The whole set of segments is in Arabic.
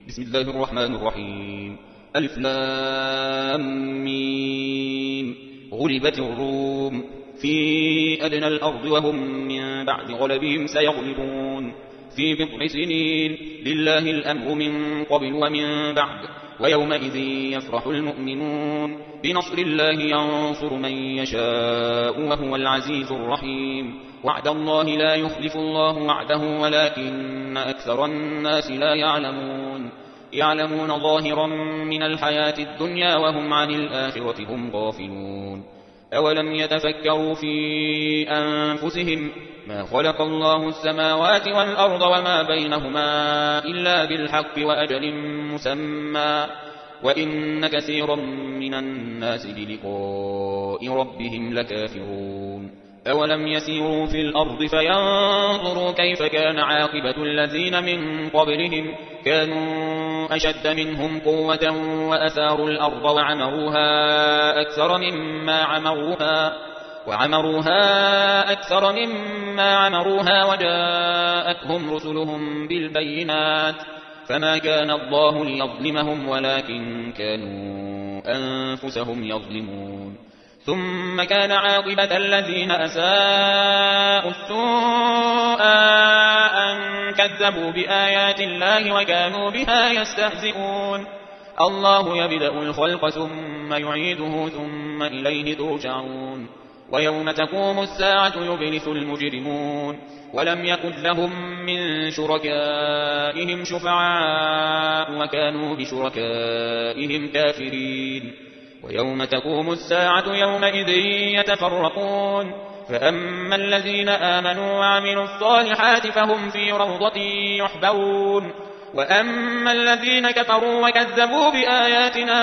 بسم الله الرحمن الرحيم. ألف لام ميم. غلبت الروم في أدنى الأرض وهم من بعد غلبهم سيغلبون في بضع سنين. لله الأمر من قبل ومن بعد ويومئذ يفرح المؤمنون بنصر الله ينصر من يشاء وهو العزيز الرحيم. وعد الله لا يخلف الله وعده ولكن أكثر الناس لا يعلمون ظاهرا من الحياة الدنيا وهم عن الآخرة هم غافلون. أولم يتفكروا في أنفسهم ما خلق الله السماوات والأرض وما بينهما إلا بالحق وأجل مسمى وإن كثيرا من الناس بلقاء ربهم لكافرون. أولم يسيروا في الأرض فينظروا كيف كان عاقبة الذين من قبلهم كانوا أشد منهم قوة وأثاروا الأرض وعمروها أكثر مما عمروها وجاءتهم رسلهم بالبينات فما كان الله ليظلمهم ولكن كانوا أنفسهم يظلمون. ثم كان عاقبة الذين أساءوا السوء أن كذبوا بآيات الله وكانوا بها يستهزئون. الله يبدأ الخلق ثم يعيده ثم إليه ترجعون. ويوم تقوم الساعة يبلس المجرمون ولم يكن لهم من شركائهم شفعاء وكانوا بشركائهم كافرين. ويوم تقوم الساعة يومئذ يتفرقون فأما الذين آمنوا وعملوا الصالحات فهم في روضة يحبرون وأما الذين كفروا وكذبوا بآياتنا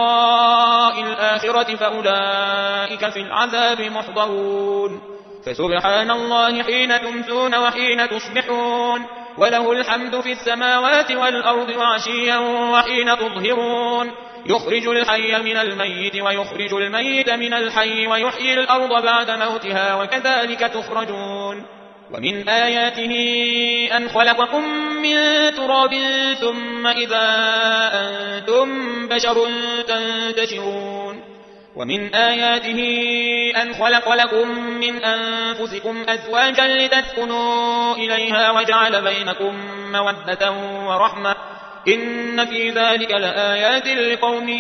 ولقاء الآخرة فأولئك في العذاب محضرون. فسبحان الله حين تمسون وحين تصبحون وله الحمد في السماوات والأرض وعشيا وحين تظهرون. يخرج الحي من الميت ويخرج الميت من الحي ويحيي الأرض بعد موتها وكذلك تخرجون. ومن آياته أن خلقكم من تراب ثم إذا أنتم بشر تنتشرون. ومن آياته أن خلق لكم من أنفسكم أزواجا لتسكنوا إليها وجعل بينكم مودة ورحمة إن في ذلك لآيات لقوم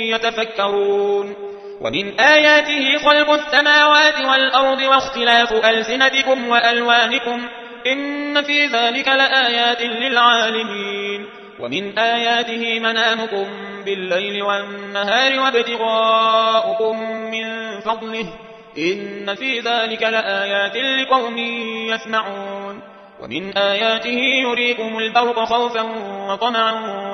يتفكرون. ومن آياته خلق السماوات والأرض واختلاف ألسنتكم وألوانكم إن في ذلك لآيات للعالمين. ومن آياته منامكم بالليل والنهار وابتغاؤكم من فضله إن في ذلك لآيات لقوم يسمعون. ومن آياته يريكم البرق خوفا وطمعا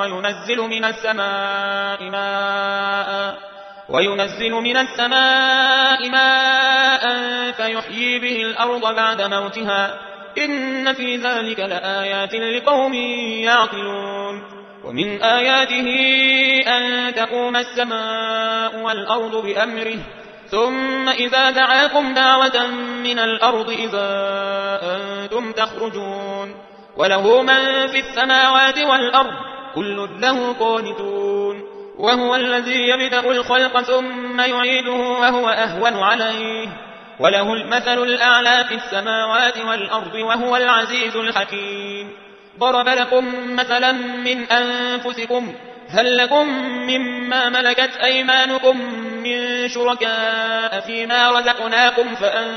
وينزل من السماء ماء فيحيي به الأرض بعد موتها إن في ذلك لآيات لقوم يعقلون. ومن آياته أن تقوم السماء والأرض بأمره ثم إذا دعاكم دعوة من الأرض إذا أنتم تخرجون. وله من في السماوات والأرض كل له قانتون. وهو الذي يبدأ الخلق ثم يعيده وهو أهون عليه وله المثل الأعلى في السماوات والأرض وهو العزيز الحكيم. ضرب لكم مثلا من أنفسكم هل لكم مما ملكت أيمانكم من شركاء فيما رزقناكم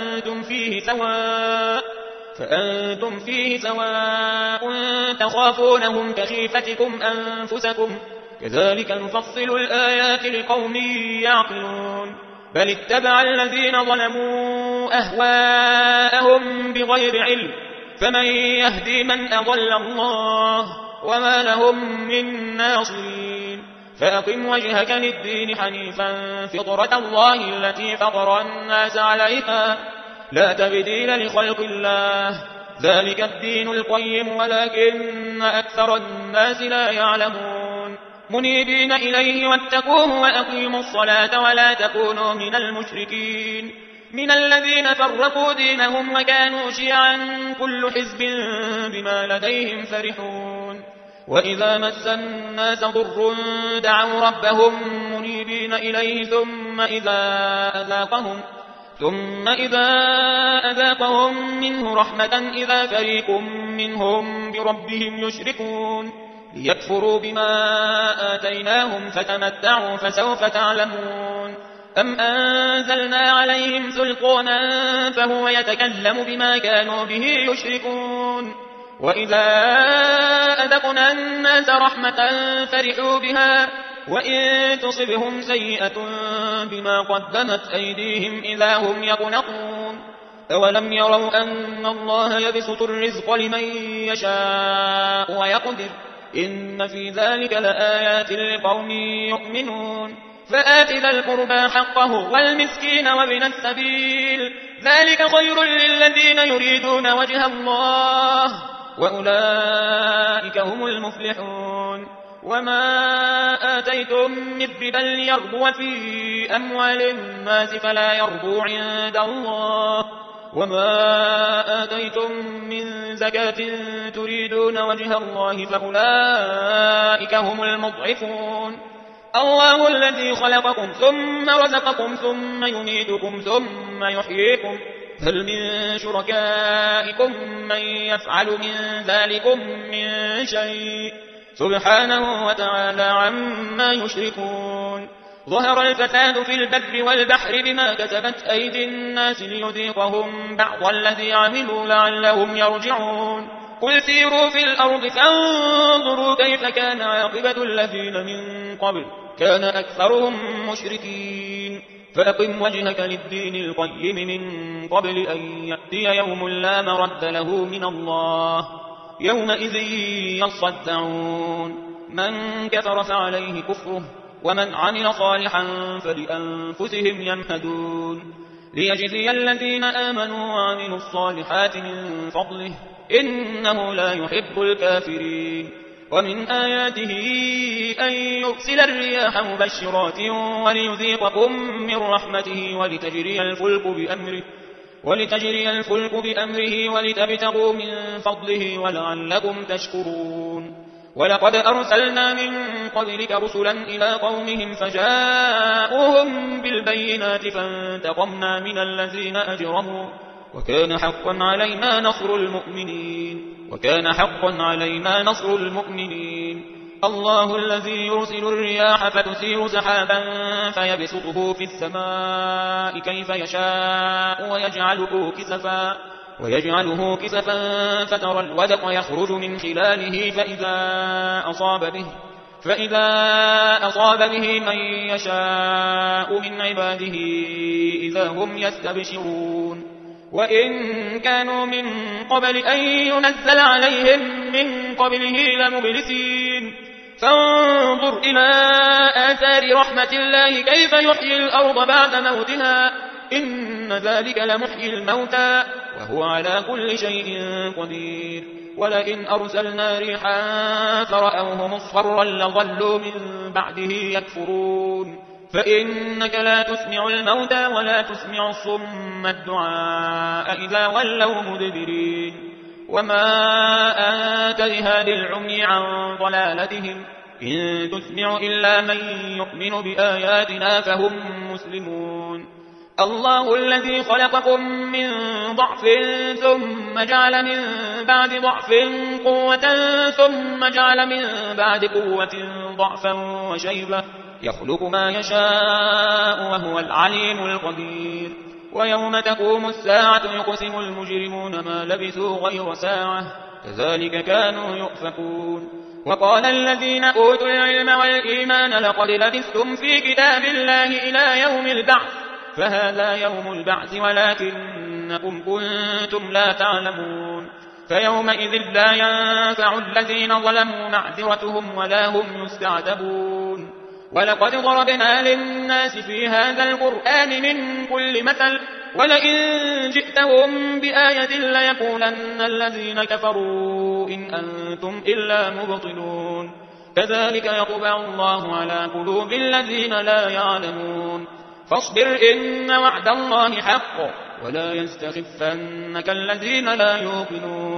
فأنتم فيه سواء تخافونهم كخيفتكم أنفسكم كذلك نفصل الآيات لقوم يعقلون. بل اتبع الذين ظلموا أهواءهم بغير علم فمن يهدي من أضل الله وما لهم من ناصرين. فأقم وجهك للدين حنيفا فطرة الله التي فطر الناس عليها لا تبديل لخلق الله ذلك الدين القيم ولكن أكثر الناس لا يعلمون. منيبين إليه واتقوه وأقيموا الصلاة ولا تكونوا من المشركين من الذين فرقوا دينهم وكانوا شيعا كل حزب بما لديهم فرحون. وإذا مس الناس ضر دعوا ربهم منيبين إليه ثم إذا أذاقهم منه رحمة إذا فريق منهم بربهم يشركون ليكفروا بما آتيناهم فتمتعوا فسوف تعلمون أم أنزلنا عليهم سلطانا فهو يتكلم بما كانوا به يشركون وإذا أذقنا الناس رحمة فرحوا بها وإن تصبهم سيئة بما قدمت أيديهم إذا هم يقنطون أولم يروا أن الله يبسط الرزق لمن يشاء ويقدر إن في ذلك لآيات لقوم يؤمنون فآت ذا القربى حقه والمسكين وابن السبيل ذلك خير للذين يريدون وجه الله وأولئك هم المفلحون وما آتيتم من ربا ليربو في أموال الناس فلا يربو عند الله وما آتيتم من زكاة تريدون وجه الله فأولئك هم المضعفون الله الذي خلقكم ثم رزقكم ثم يميتكم ثم يحييكم هل من شركائكم من يفعل من ذلكم من شيء سبحانه وتعالى عما يشركون ظهر الفساد في البر والبحر بما كسبت أيدي الناس ليذيقهم بعض الذي عملوا لعلهم يرجعون قل سيروا في الأرض فانظروا كيف كان عاقبة الذين من قبل كان أكثرهم مشركين فأقم وجهك للدين القيم من قبل أن يأتي يوم لا مرد له من الله يومئذ يصدعون من كفر فعليه كفره ومن عمل صالحا فلأنفسهم يمهدون ليجزي الذين آمنوا وعملوا الصالحات من فضله إنه لا يحب الكافرين ومن آياته أن يرسل الرياح مبشرات وليذيقكم من رحمته ولتجري الفلك بأمره ولتبتغوا من فضله ولعلكم تشكرون ولقد أرسلنا من قبلك رسلا إلى قومهم فجاءوهم بالبينات فانتقمنا من الذين أجرموا وكان حقا علينا نصر المؤمنين الله الذي يرسل الرياح فتثير سحابا فيبسطه في السماء كيف يشاء ويجعله كسفا فترى الودق يخرج من خلاله فإذا أصاب به من يشاء من عباده إذا هم يستبشرون وإن كانوا من قبل أن ينزل عليهم من قبله لمبلسين فانظر إلى آثار رحمة الله كيف يحيي الأرض بعد موتها إن ذلك لمحيي الموتى وهو على كل شيء قدير ولئن أرسلنا ريحا فرأوه مصفرا لظلوا من بعده يكفرون فإنك لا تسمع الموتى ولا تسمع الصم الدعاء إذا ولوا مدبرين وما أنت لهاد العمي عن ضلالتهم إن تسمع إلا من يؤمن بآياتنا فهم مسلمون الله الذي خلقكم من ضعف ثم جعل من بعد ضعف قوة ثم جعل من بعد قوة ضعفا وشيبة يخلق ما يشاء وهو العليم القدير ويوم تقوم الساعة يقسم المجرمون ما لبثوا غير ساعة كذلك كانوا يؤفكون وقال الذين أوتوا العلم والإيمان لقد لبثتم في كتاب الله إلى يوم البعث فهذا يوم البعث ولكنكم كنتم لا تعلمون فيومئذ لا ينفع الذين ظلموا معذرتهم ولا هم يستعتبون ولقد ضربنا للناس في هذا القرآن من كل مثل ولئن جئتهم بآية ليقولن الذين كفروا إن أنتم إلا مبطلون كذلك يطبع الله على قلوب الذين لا يعلمون فاصبر إن وعد الله حق ولا يستخفنك الذين لا يوقنون